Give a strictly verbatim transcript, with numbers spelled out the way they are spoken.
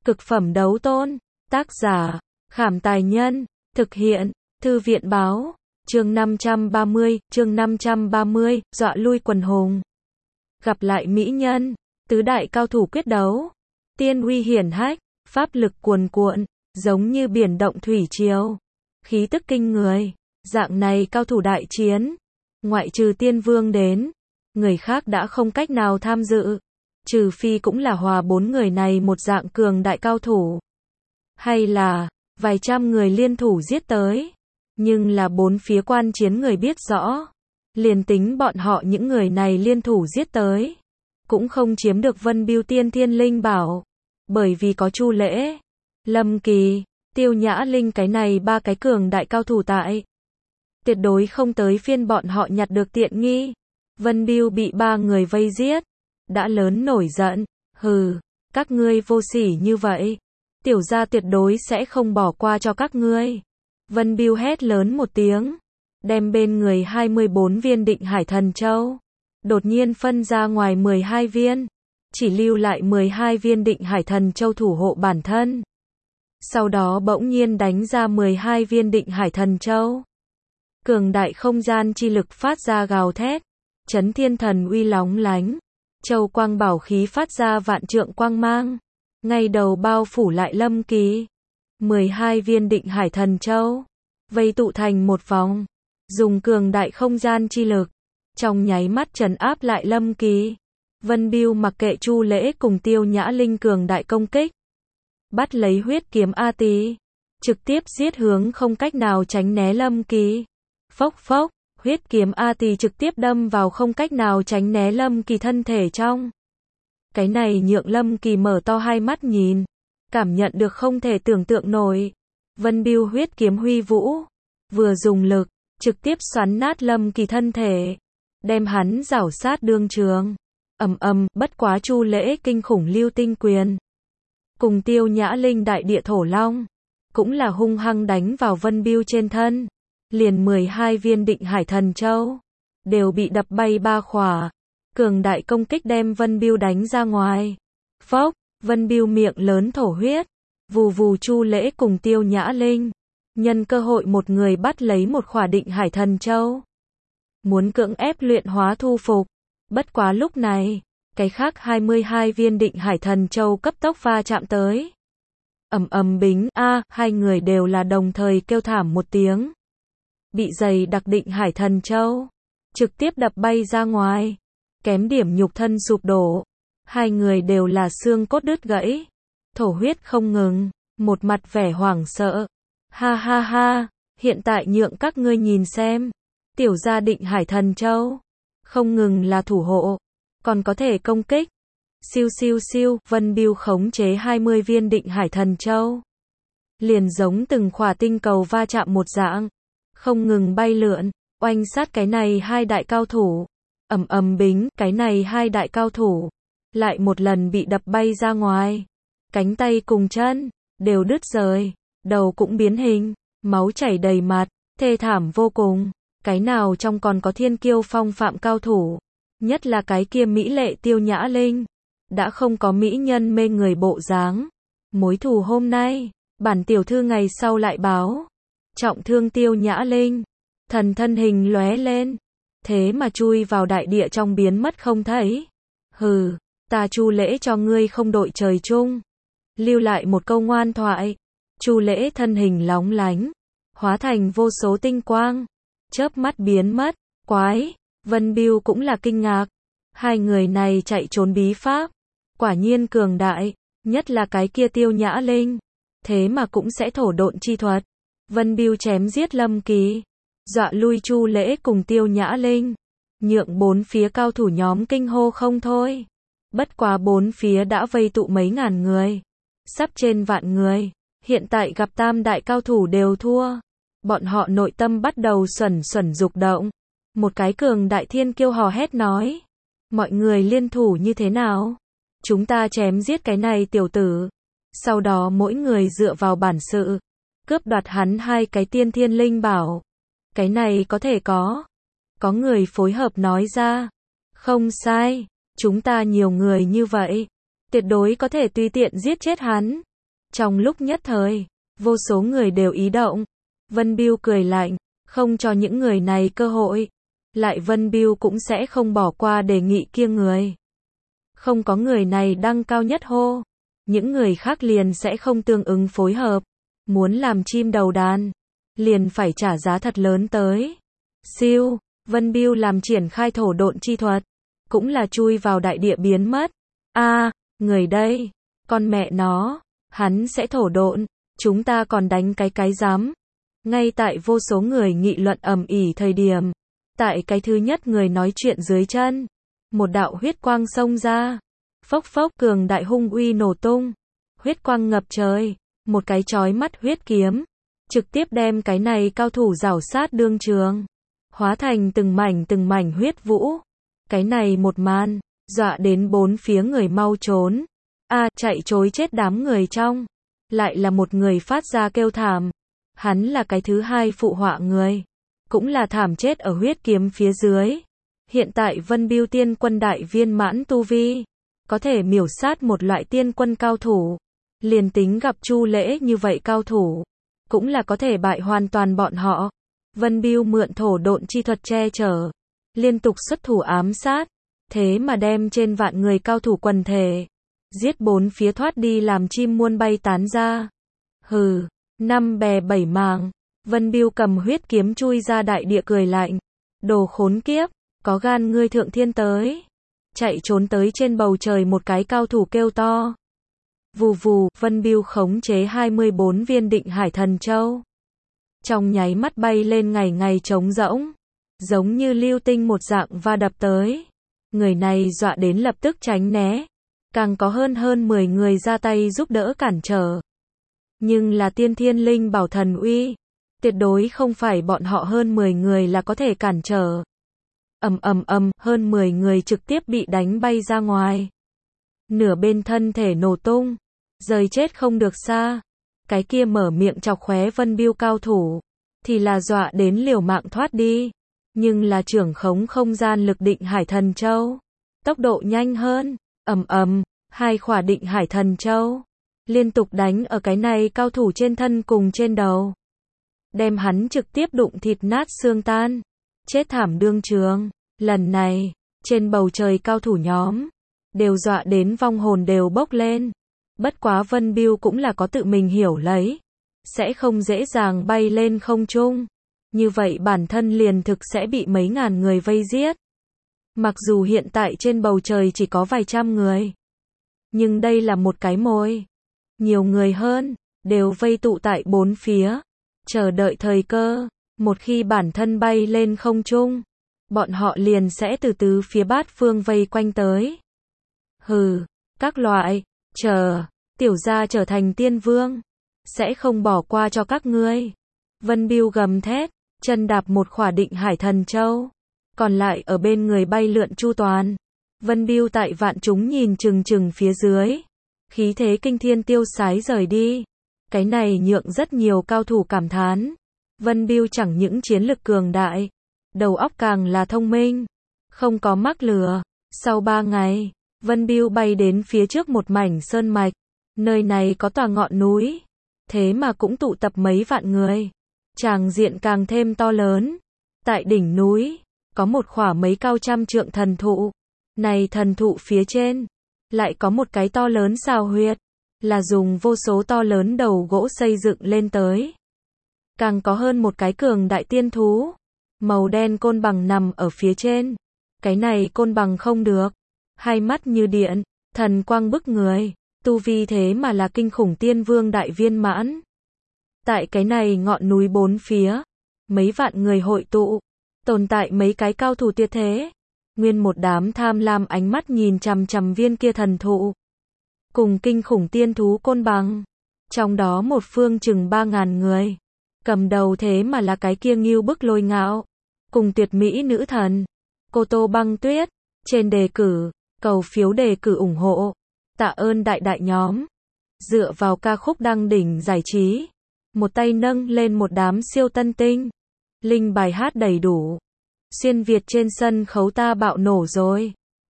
Cực phẩm đấu tôn. Tác giả, Khảm Tài Nhân. Thực hiện, Thư viện Báo. Chương năm trăm ba mươi, chương năm trăm ba mươi, dọa lui quần hùng. Gặp lại mỹ nhân, tứ đại cao thủ quyết đấu. Tiên uy hiển hách, pháp lực cuồn cuộn, giống như biển động thủy triều. Khí tức kinh người, dạng này cao thủ đại chiến, ngoại trừ tiên vương đến, người khác đã không cách nào tham dự. Trừ phi cũng là hòa bốn người này một dạng cường đại cao thủ. Hay là, vài trăm người liên thủ giết tới. Nhưng là bốn phía quan chiến người biết rõ. Liền tính bọn họ những người này liên thủ giết tới. Cũng không chiếm được Vân Bưu tiên thiên linh bảo. Bởi vì có Chu Lễ, Lâm Kỳ, Tiêu Nhã Linh cái này ba cái cường đại cao thủ tại. Tuyệt đối không tới phiên bọn họ nhặt được tiện nghi. Vân Bưu bị ba người vây giết. Đã lớn nổi giận. Hừ, các ngươi vô sỉ như vậy. Tiểu gia tuyệt đối sẽ không bỏ qua cho các ngươi. Vân Bưu hét lớn một tiếng. Đem bên người hai mươi bốn viên định hải thần châu. Đột nhiên phân ra ngoài mười hai viên. Chỉ lưu lại mười hai viên định hải thần châu thủ hộ bản thân. Sau đó bỗng nhiên đánh ra mười hai viên định hải thần châu. Cường đại không gian chi lực phát ra gào thét. Chấn thiên thần uy lóng lánh. Châu quang bảo khí phát ra vạn trượng quang mang. Ngay đầu bao phủ lại Lâm Kỳ. mười hai viên định hải thần châu. Vây tụ thành một vòng. Dùng cường đại không gian chi lực. Trong nháy mắt trấn áp lại Lâm Kỳ. Vân Bưu mặc kệ Chu Lễ cùng Tiêu Nhã Linh cường đại công kích. Bắt lấy huyết kiếm A Tỳ. Trực tiếp giết hướng không cách nào tránh né Lâm Kỳ. Phốc phốc. Huyết kiếm A Tỳ trực tiếp đâm vào không cách nào tránh né Lâm Kỳ thân thể trong. Cái này nhượng Lâm Kỳ mở to hai mắt nhìn. Cảm nhận được không thể tưởng tượng nổi. Vân Bưu huyết kiếm huy vũ. Vừa dùng lực, trực tiếp xoắn nát Lâm Kỳ thân thể. Đem hắn rảo sát đương trường. Ầm ầm, bất quá Chu Lễ kinh khủng lưu tinh quyền. Cùng Tiêu Nhã Linh đại địa thổ long. Cũng là hung hăng đánh vào Vân Bưu trên thân. Liền mười hai viên định hải thần châu. Đều bị đập bay ba khỏa. Cường đại công kích đem Vân Bưu đánh ra ngoài. Phốc, Vân Bưu miệng lớn thổ huyết. Vù vù Chu Lễ cùng Tiêu Nhã Linh. Nhân cơ hội một người bắt lấy một khỏa định hải thần châu. Muốn cưỡng ép luyện hóa thu phục. Bất quá lúc này, cái khác hai mươi hai viên định hải thần châu cấp tốc va chạm tới. Ầm ầm bính, a, hai người đều là đồng thời kêu thảm một tiếng. Bị dày đặc định hải thần châu. Trực tiếp đập bay ra ngoài. Kém điểm nhục thân sụp đổ. Hai người đều là xương cốt đứt gãy. Thổ huyết không ngừng. Một mặt vẻ hoảng sợ. Ha ha ha. Hiện tại nhượng các ngươi nhìn xem. Tiểu gia định hải thần châu. Không ngừng là thủ hộ. Còn có thể công kích. Siêu siêu siêu. Vân Bưu khống chế hai mươi viên định hải thần châu. Liền giống từng khỏa tinh cầu va chạm một dạng. Không ngừng bay lượn. Oanh sát cái này hai đại cao thủ. Ầm ầm bính, cái này hai đại cao thủ. Lại một lần bị đập bay ra ngoài. Cánh tay cùng chân. Đều đứt rời. Đầu cũng biến hình. Máu chảy đầy mặt. Thê thảm vô cùng. Cái nào trong còn có thiên kiêu phong phạm cao thủ. Nhất là cái kia mỹ lệ Tiêu Nhã Linh. Đã không có mỹ nhân mê người bộ dáng. Mối thù hôm nay. Bản tiểu thư ngày sau lại báo. Trọng thương Tiêu Nhã Linh. Thần thân hình lóe lên. Thế mà chui vào đại địa trong biến mất không thấy. Hừ, ta Chu Lễ cho ngươi không đội trời chung. Lưu lại một câu ngoan thoại. Chu Lễ thân hình lóng lánh. Hóa thành vô số tinh quang. Chớp mắt biến mất. Quái, Vân Bưu cũng là kinh ngạc. Hai người này chạy trốn bí pháp. Quả nhiên cường đại. Nhất là cái kia Tiêu Nhã Linh. Thế mà cũng sẽ thổ độn chi thuật. Vân Bưu chém giết Lâm Kỳ. Dọa lui Chu Lễ cùng Tiêu Nhã Linh. Nhượng bốn phía cao thủ nhóm kinh hô không thôi. Bất quá bốn phía đã vây tụ mấy ngàn người. Sắp trên vạn người. Hiện tại gặp tam đại cao thủ đều thua. Bọn họ nội tâm bắt đầu xuẩn xuẩn dục động. Một cái cường đại thiên kiêu hò hét nói. Mọi người liên thủ như thế nào? Chúng ta chém giết cái này tiểu tử. Sau đó mỗi người dựa vào bản sự. Cướp đoạt hắn hai cái tiên thiên linh bảo. Cái này có thể có. Có người phối hợp nói ra. Không sai. Chúng ta nhiều người như vậy. Tuyệt đối có thể tùy tiện giết chết hắn. Trong lúc nhất thời, vô số người đều ý động. Vân Biêu cười lạnh, không cho những người này cơ hội. Lại Vân Biêu cũng sẽ không bỏ qua đề nghị kia người. Không có người này đăng cao nhất hô, những người khác liền sẽ không tương ứng phối hợp. Muốn làm chim đầu đàn, liền phải trả giá thật lớn tới. Siêu, Vân Biêu làm triển khai thổ độn chi thuật, cũng là chui vào đại địa biến mất. A, à, người đây, con mẹ nó, hắn sẽ thổ độn, chúng ta còn đánh cái cái rắm. Ngay tại vô số người nghị luận ầm ĩ thời điểm, tại cái thứ nhất người nói chuyện dưới chân, một đạo huyết quang xông ra, phốc phốc cường đại hung uy nổ tung, huyết quang ngập trời, một cái chói mắt huyết kiếm, trực tiếp đem cái này cao thủ rảo sát đương trường, hóa thành từng mảnh từng mảnh huyết vũ. Cái này một màn, dọa đến bốn phía người mau trốn. A, à, chạy trối chết đám người trong, lại là một người phát ra kêu thảm. Hắn là cái thứ hai phụ họa người, cũng là thảm chết ở huyết kiếm phía dưới. Hiện tại Vân Biêu tiên quân đại viên mãn tu vi, có thể miểu sát một loại tiên quân cao thủ. Liền tính gặp Chu Lễ như vậy cao thủ, cũng là có thể bại hoàn toàn bọn họ. Vân Biêu mượn thổ độn chi thuật che chở, liên tục xuất thủ ám sát, thế mà đem trên vạn người cao thủ quần thể, giết bốn phía thoát đi làm chim muôn bay tán ra. Hừ, năm bè bảy mảng, Vân Biêu cầm huyết kiếm chui ra đại địa cười lạnh. Đồ khốn kiếp, có gan ngươi thượng thiên tới. Chạy trốn tới trên bầu trời một cái cao thủ kêu to. Vù vù, Vân Biêu khống chế hai mươi bốn viên định hải thần châu. Trong nháy mắt bay lên ngày ngày trống rỗng, giống như lưu tinh một dạng va đập tới. Người này dọa đến lập tức tránh né, càng có hơn hơn mười người ra tay giúp đỡ cản trở. Nhưng là tiên thiên linh bảo thần uy, tuyệt đối không phải bọn họ hơn mười người là có thể cản trở. Ầm ầm ầm, hơn mười người trực tiếp bị đánh bay ra ngoài. Nửa bên thân thể nổ tung, rời chết không được xa. Cái kia mở miệng chọc khóe Vân Biêu cao thủ, thì là dọa đến liều mạng thoát đi. Nhưng là trưởng khống không gian lực định hải thần châu, tốc độ nhanh hơn. Ầm ầm, hai khỏa định hải thần châu liên tục đánh ở cái này cao thủ trên thân cùng trên đầu, đem hắn trực tiếp đụng thịt nát xương tan, chết thảm đương trường. Lần này, trên bầu trời cao thủ nhóm đều dọa đến vong hồn đều bốc lên. Bất quá Vân Biêu cũng là có tự mình hiểu lấy, sẽ không dễ dàng bay lên không trung. Như vậy bản thân liền thực sẽ bị mấy ngàn người vây giết. Mặc dù hiện tại trên bầu trời chỉ có vài trăm người, nhưng đây là một cái mồi. Nhiều người hơn, đều vây tụ tại bốn phía, chờ đợi thời cơ. Một khi bản thân bay lên không trung, bọn họ liền sẽ từ từ phía bát phương vây quanh tới. Hừ, các loại, chờ, tiểu gia trở thành tiên vương, sẽ không bỏ qua cho các ngươi. Vân Biêu gầm thét, chân đạp một khỏa định hải thần châu, còn lại ở bên người bay lượn chu toàn. Vân Biêu tại vạn chúng nhìn chừng chừng phía dưới, khí thế kinh thiên tiêu sái rời đi. Cái này nhượng rất nhiều cao thủ cảm thán. Vân Biêu chẳng những chiến lực cường đại, đầu óc càng là thông minh, không có mắc lừa. Sau ba ngày, Vân Biêu bay đến phía trước một mảnh sơn mạch. Nơi này có tòa ngọn núi, thế mà cũng tụ tập mấy vạn người. Tràng diện càng thêm to lớn. Tại đỉnh núi, có một khỏa mấy cao trăm trượng thần thụ. Này thần thụ phía trên, lại có một cái to lớn xào huyệt, là dùng vô số to lớn đầu gỗ xây dựng lên tới. Càng có hơn một cái cường đại tiên thú, màu đen côn bằng nằm ở phía trên. Cái này côn bằng không được, hai mắt như điện, thần quang bức người, tu vi thế mà là kinh khủng tiên vương đại viên mãn. Tại cái này ngọn núi bốn phía, mấy vạn người hội tụ, tồn tại mấy cái cao thủ tuyệt thế. Nguyên một đám tham lam ánh mắt nhìn chằm chằm viên kia thần thụ, cùng kinh khủng tiên thú côn bằng. Trong đó một phương chừng ba ngàn người, cầm đầu thế mà là cái kia Ngưu Bức Lôi Ngạo, cùng tuyệt mỹ nữ thần, Cô Tô Băng Tuyết. Trên đề cử, cầu phiếu đề cử ủng hộ. Tạ ơn đại đại nhóm. Dựa vào ca khúc đăng đỉnh giải trí, một tay nâng lên một đám siêu tân tinh. Linh bài hát đầy đủ. Xuyên Việt trên sân khấu ta bạo nổ rồi.